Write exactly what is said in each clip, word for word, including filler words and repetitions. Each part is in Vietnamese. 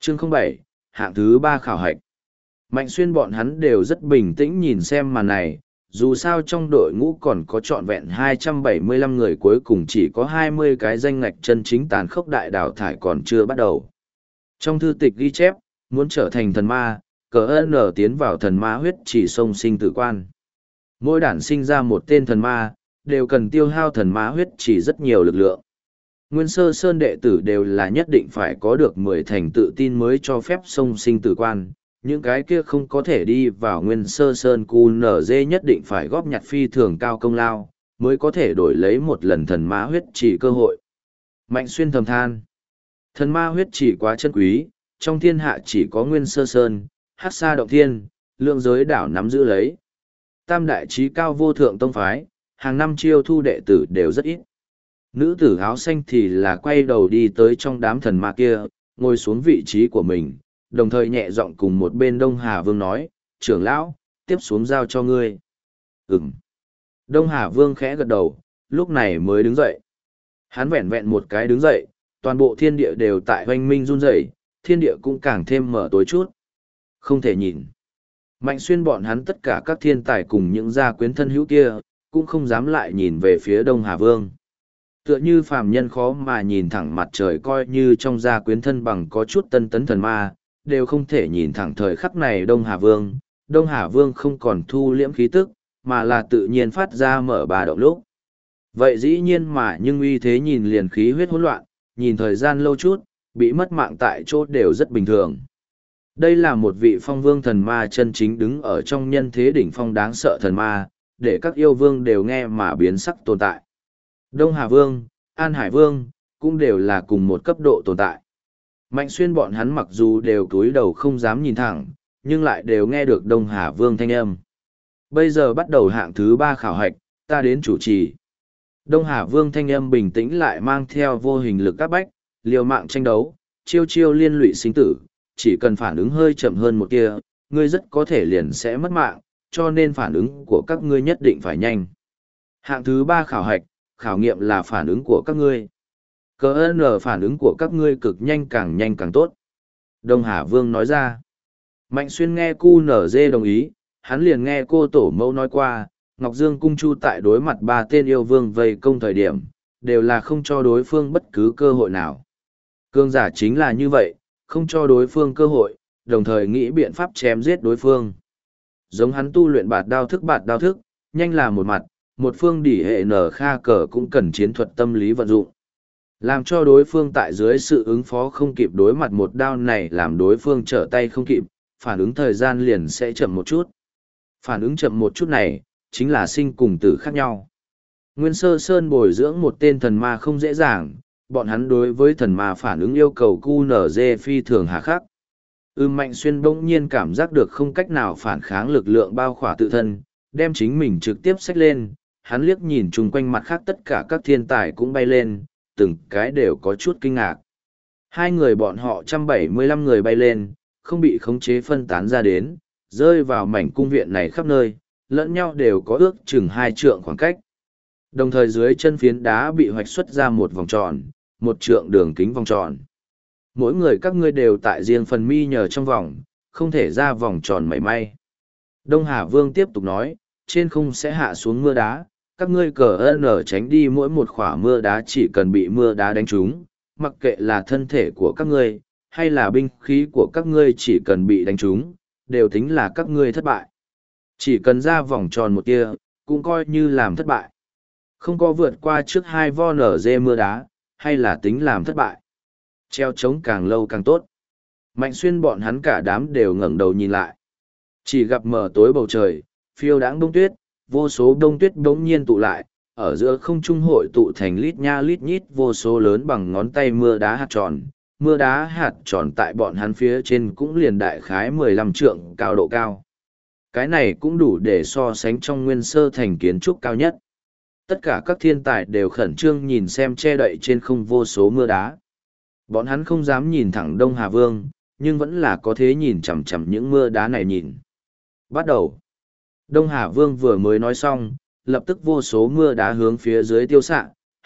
Chương không bảy, hạng thứ ba khảo hạch. Mạnh Xuyên bọn hắn đều rất bình tĩnh nhìn xem màn này, dù sao trong đội ngũ còn có trọn vẹn hai trăm bảy mươi lăm người, cuối cùng chỉ có hai mươi cái danh ngạch chân chính tàn khốc đại đào thải còn chưa bắt đầu. Trong thư tịch ghi chép, muốn trở thành thần ma, cờ ơn ở tiến vào thần ma huyết chỉ sông sinh tử quan. Mỗi đản sinh ra một tên thần ma, đều cần tiêu hao thần ma huyết chỉ rất nhiều lực lượng. Nguyên Sơ Sơn đệ tử đều là nhất định phải có được mười thành tự tin mới cho phép sông sinh tử quan. Những cái kia không có thể đi vào Nguyên Sơ Sơn cu nở dê nhất định phải góp nhặt phi thường cao công lao, mới có thể đổi lấy một lần thần ma huyết chỉ cơ hội. Mạnh Xuyên thầm than. Thần ma huyết chỉ quá chân quý, trong thiên hạ chỉ có Nguyên Sơ Sơn, Hắc Sa Động Thiên, lượng giới đảo nắm giữ lấy. Tam đại trí cao vô thượng tông phái, hàng năm chiêu thu đệ tử đều rất ít. Nữ tử áo xanh thì là quay đầu đi tới trong đám thần ma kia, ngồi xuống vị trí của mình, đồng thời nhẹ giọng cùng một bên Đông Hà Vương nói, trưởng lão, tiếp xuống giao cho ngươi. Ừm. Đông Hà Vương khẽ gật đầu, lúc này mới đứng dậy. Hắn vẹn vẹn một cái đứng dậy, toàn bộ thiên địa đều tại hoanh minh run rẩy, thiên địa cũng càng thêm mở tối chút. Không thể nhìn. Mạnh Xuyên bọn hắn tất cả các thiên tài cùng những gia quyến thân hữu kia, cũng không dám lại nhìn về phía Đông Hà Vương. Tựa như phàm nhân khó mà nhìn thẳng mặt trời, coi như trong gia quyến thân bằng có chút tân tấn thần ma, đều không thể nhìn thẳng thời khắc này Đông Hà Vương. Đông Hà Vương không còn thu liễm khí tức, mà là tự nhiên phát ra mở bà động lúc. Vậy dĩ nhiên mà nhưng uy thế nhìn liền khí huyết hỗn loạn, nhìn thời gian lâu chút, bị mất mạng tại chỗ đều rất bình thường. Đây là một vị phong vương thần ma chân chính đứng ở trong nhân thế đỉnh phong đáng sợ thần ma, để các yêu vương đều nghe mà biến sắc tồn tại. Đông Hà Vương, An Hải Vương, cũng đều là cùng một cấp độ tồn tại. Mạnh Xuyên bọn hắn mặc dù đều cúi đầu không dám nhìn thẳng, nhưng lại đều nghe được Đông Hà Vương thanh âm. Bây giờ bắt đầu hạng thứ ba khảo hạch, ta đến chủ trì. Đông Hà Vương thanh âm bình tĩnh lại mang theo vô hình lực áp bách, liều mạng tranh đấu, chiêu chiêu liên lụy sinh tử, chỉ cần phản ứng hơi chậm hơn một tia, ngươi rất có thể liền sẽ mất mạng, cho nên phản ứng của các ngươi nhất định phải nhanh. Hạng thứ ba khảo hạch, khảo nghiệm là phản ứng của các ngươi. Cờ ơn ở phản ứng của các ngươi cực nhanh, càng nhanh càng tốt. Đông Hà Vương nói ra. Mạnh Xuyên nghe cu nở dê đồng ý, hắn liền nghe cô tổ mẫu nói qua, Ngọc Dương Cung Chu tại đối mặt ba tên yêu vương vây công thời điểm, đều là không cho đối phương bất cứ cơ hội nào. Cương giả chính là như vậy, không cho đối phương cơ hội, đồng thời nghĩ biện pháp chém giết đối phương. Giống hắn tu luyện bạt đao thức bạt đao thức, nhanh là một mặt, một phương đỉ hệ nở kha cờ cũng cần chiến thuật tâm lý vận dụng. Làm cho đối phương tại dưới sự ứng phó không kịp đối mặt một đao này, làm đối phương trở tay không kịp, phản ứng thời gian liền sẽ chậm một chút. Phản ứng chậm một chút này, chính là sinh cùng tử khác nhau. Nguyên Sơ Sơn bồi dưỡng một tên thần ma không dễ dàng, bọn hắn đối với thần ma phản ứng yêu cầu cu nở dê phi thường hà khắc. Ưm Mạnh Xuyên bỗng nhiên cảm giác được không cách nào phản kháng lực lượng bao khỏa tự thân, đem chính mình trực tiếp xách lên, hắn liếc nhìn chung quanh mặt khác tất cả các thiên tài cũng bay lên, từng cái đều có chút kinh ngạc. Hai người bọn họ một trăm bảy mươi lăm người bay lên, không bị khống chế phân tán ra đến, rơi vào mảnh cung viện này khắp nơi, lẫn nhau đều có ước chừng hai trượng khoảng cách. Đồng thời dưới chân phiến đá bị hoạch xuất ra một vòng tròn, một trượng đường kính vòng tròn. Mỗi người các ngươi đều tại riêng phần mi nhờ trong vòng, không thể ra vòng tròn mảy may. Đông Hà Vương tiếp tục nói, trên không sẽ hạ xuống mưa đá, các ngươi cờ ơn ở tránh đi mỗi một khỏa mưa đá, chỉ cần bị mưa đá đánh trúng, mặc kệ là thân thể của các ngươi, hay là binh khí của các ngươi, chỉ cần bị đánh trúng, đều tính là các ngươi thất bại. Chỉ cần ra vòng tròn một tia, cũng coi như làm thất bại. Không có vượt qua trước hai vo nở dê mưa đá, hay là tính làm thất bại. Treo trống càng lâu càng tốt. Mạnh Xuyên bọn hắn cả đám đều ngẩng đầu nhìn lại. Chỉ gặp mở tối bầu trời, phiêu đãng đông tuyết, vô số đông tuyết bỗng nhiên tụ lại, ở giữa không trung hội tụ thành lít nha lít nhít vô số lớn bằng ngón tay mưa đá hạt tròn. Mưa đá hạt tròn tại bọn hắn phía trên cũng liền đại khái mười lăm trượng cao độ cao. Cái này cũng đủ để so sánh trong Nguyên Sơ thành kiến trúc cao nhất. Tất cả các thiên tài đều khẩn trương nhìn xem che đậy trên không vô số mưa đá. Bọn hắn không dám nhìn thẳng Đông Hà Vương, nhưng vẫn là có thế nhìn chằm chằm những mưa đá này nhìn. Bắt đầu. Đông Hà Vương vừa mới nói xong, lập tức vô số mưa đá hướng phía dưới tiêu xạ,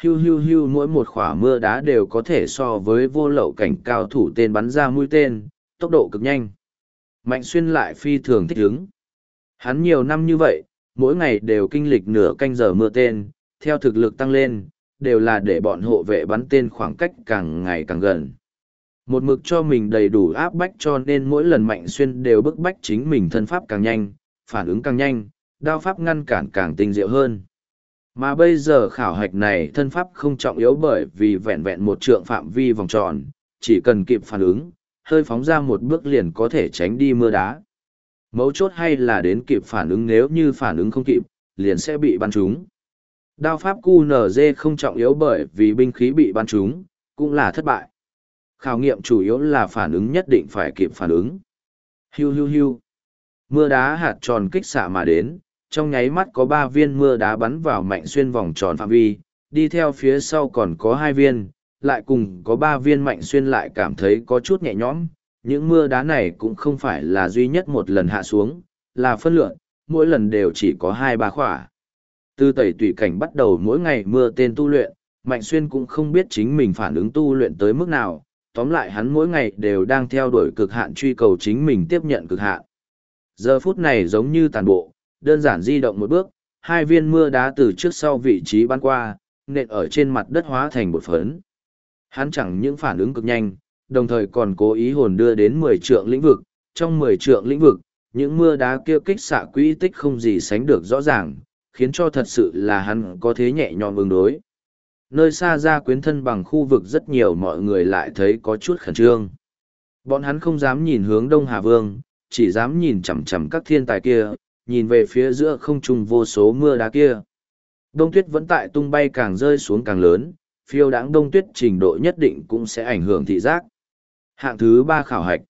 Hiu hiu hiu, mỗi một khỏa mưa đá đều có thể so với vô lậu cảnh cao thủ tên bắn ra mũi tên, tốc độ cực nhanh. Mạnh Xuyên lại phi thường thích ứng. Hắn nhiều năm như vậy, mỗi ngày đều kinh lịch nửa canh giờ mưa tên, theo thực lực tăng lên, đều là để bọn hộ vệ bắn tên khoảng cách càng ngày càng gần. Một mực cho mình đầy đủ áp bách, cho nên mỗi lần Mạnh Xuyên đều bức bách chính mình thân pháp càng nhanh, phản ứng càng nhanh, đao pháp ngăn cản càng tinh diệu hơn. Mà bây giờ khảo hạch này thân pháp không trọng yếu, bởi vì vẹn vẹn một trượng phạm vi vòng tròn, chỉ cần kịp phản ứng, hơi phóng ra một bước liền có thể tránh đi mưa đá. Mấu chốt hay là đến kịp phản ứng, nếu như phản ứng không kịp, liền sẽ bị bắn trúng. Đao pháp quy en giê không trọng yếu, bởi vì binh khí bị bắn trúng, cũng là thất bại. Khảo nghiệm chủ yếu là phản ứng, nhất định phải kịp phản ứng. Hiu hiu hiu. Mưa đá hạt tròn kích xạ mà đến, trong nháy mắt có ba viên mưa đá bắn vào Mạnh Xuyên vòng tròn phạm vi, đi theo phía sau còn có hai viên, lại cùng có ba viên. Mạnh Xuyên lại cảm thấy có chút nhẹ nhõm. Những mưa đá này cũng không phải là duy nhất một lần hạ xuống, là phân lượng, mỗi lần đều chỉ có hai ba khỏa. Từ tẩy tùy cảnh bắt đầu mỗi ngày mưa tên tu luyện, Mạnh Xuyên cũng không biết chính mình phản ứng tu luyện tới mức nào, tóm lại hắn mỗi ngày đều đang theo đuổi cực hạn, truy cầu chính mình tiếp nhận cực hạn. Giờ phút này giống như tàn bộ, đơn giản di động một bước, hai viên mưa đá từ trước sau vị trí bắn qua, nện ở trên mặt đất hóa thành bột phấn. Hắn chẳng những phản ứng cực nhanh, đồng thời còn cố ý hồn đưa đến mười trượng lĩnh vực, trong mười trượng lĩnh vực, những mưa đá kia kích xạ quỹ tích không gì sánh được rõ ràng, khiến cho thật sự là hắn có thế nhẹ nhõm ứng đối. Nơi xa ra quyến thân bằng khu vực rất nhiều mọi người lại thấy có chút khẩn trương. Bọn hắn không dám nhìn hướng Đông Hà Vương, chỉ dám nhìn chằm chằm các thiên tài kia, nhìn về phía giữa không trung vô số mưa đá kia. Đông tuyết vẫn tại tung bay, càng rơi xuống càng lớn, phiêu đãng đông tuyết trình độ nhất định cũng sẽ ảnh hưởng thị giác. Hạng thứ ba khảo hạch.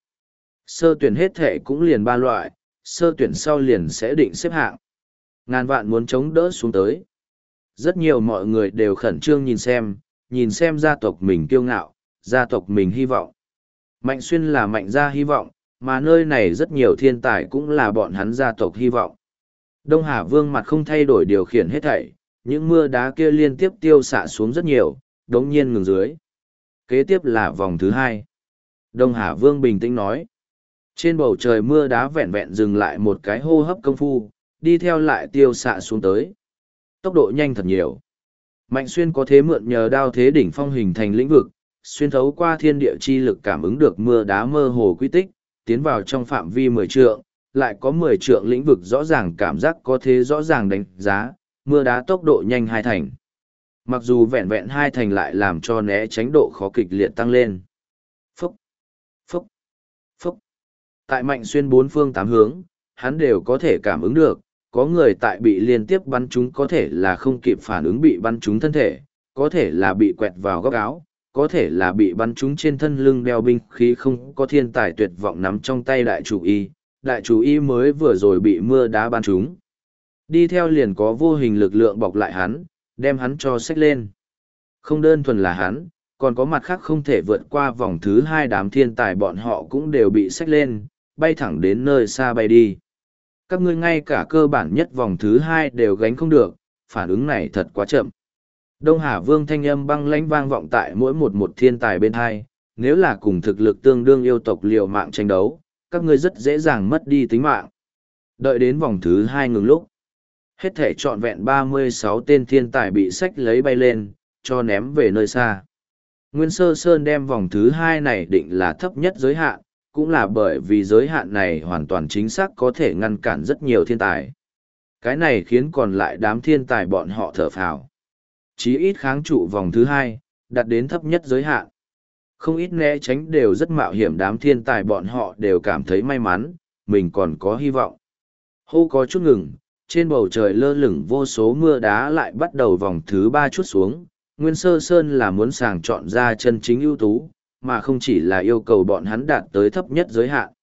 Sơ tuyển hết thể cũng liền ba loại, sơ tuyển sau liền sẽ định xếp hạng. Ngàn vạn muốn chống đỡ xuống tới. Rất nhiều mọi người đều khẩn trương nhìn xem, nhìn xem gia tộc mình kiêu ngạo, gia tộc mình hy vọng. Mạnh Xuyên là Mạnh gia hy vọng, mà nơi này rất nhiều thiên tài cũng là bọn hắn gia tộc hy vọng. Đông Hà Vương mặt không thay đổi điều khiển hết thảy, những mưa đá kia liên tiếp tiêu xạ xuống rất nhiều, đống nhiên ngừng dưới. Kế tiếp là vòng thứ hai. Đông Hà Vương bình tĩnh nói. Trên bầu trời mưa đá vẹn vẹn dừng lại một cái hô hấp công phu, đi theo lại tiêu xạ xuống tới. Tốc độ nhanh thật nhiều. Mạnh Xuyên có thế mượn nhờ đao thế đỉnh phong hình thành lĩnh vực, xuyên thấu qua thiên địa chi lực cảm ứng được mưa đá mơ hồ quy tích, tiến vào trong phạm vi mười trượng, lại có mười trượng lĩnh vực rõ ràng cảm giác có thế rõ ràng đánh giá, mưa đá tốc độ nhanh hai thành. Mặc dù vẹn vẹn hai thành lại làm cho né tránh độ khó kịch liệt tăng lên. Phúc, phúc, phúc. Tại Mạnh Xuyên bốn phương tám hướng, hắn đều có thể cảm ứng được, có người tại bị liên tiếp bắn trúng, có thể là không kịp phản ứng bị bắn trúng thân thể, có thể là bị quẹt vào góc áo, có thể là bị bắn trúng trên thân lưng đeo binh khí. Không có thiên tài tuyệt vọng nắm trong tay đại chủ y, đại chủ y mới vừa rồi bị mưa đá bắn trúng. Đi theo liền có vô hình lực lượng bọc lại hắn, đem hắn cho xách lên. Không đơn thuần là hắn, còn có mặt khác không thể vượt qua vòng thứ hai đám thiên tài, bọn họ cũng đều bị xách lên, bay thẳng đến nơi xa bay đi. Các ngươi ngay cả cơ bản nhất vòng thứ hai đều gánh không được, phản ứng này thật quá chậm. Đông Hà Vương thanh âm băng lãnh vang vọng tại mỗi một một thiên tài bên hai, nếu là cùng thực lực tương đương yêu tộc liều mạng tranh đấu, các ngươi rất dễ dàng mất đi tính mạng. Đợi đến vòng thứ hai ngừng lúc, hết thể trọn vẹn ba mươi sáu tên thiên tài bị xách lấy bay lên, cho ném về nơi xa. Nguyên Sơ Sơn đem vòng thứ hai này định là thấp nhất giới hạn, cũng là bởi vì giới hạn này hoàn toàn chính xác có thể ngăn cản rất nhiều thiên tài. Cái này khiến còn lại đám thiên tài bọn họ thở phào. Chí ít kháng trụ vòng thứ hai, đạt đến thấp nhất giới hạn. Không ít né tránh đều rất mạo hiểm, đám thiên tài bọn họ đều cảm thấy may mắn, mình còn có hy vọng. Hô có chút ngừng, trên bầu trời lơ lửng vô số mưa đá lại bắt đầu vòng thứ ba chút xuống. Nguyên Sơ Sơn là muốn sàng chọn ra chân chính ưu tú, mà không chỉ là yêu cầu bọn hắn đạt tới thấp nhất giới hạn.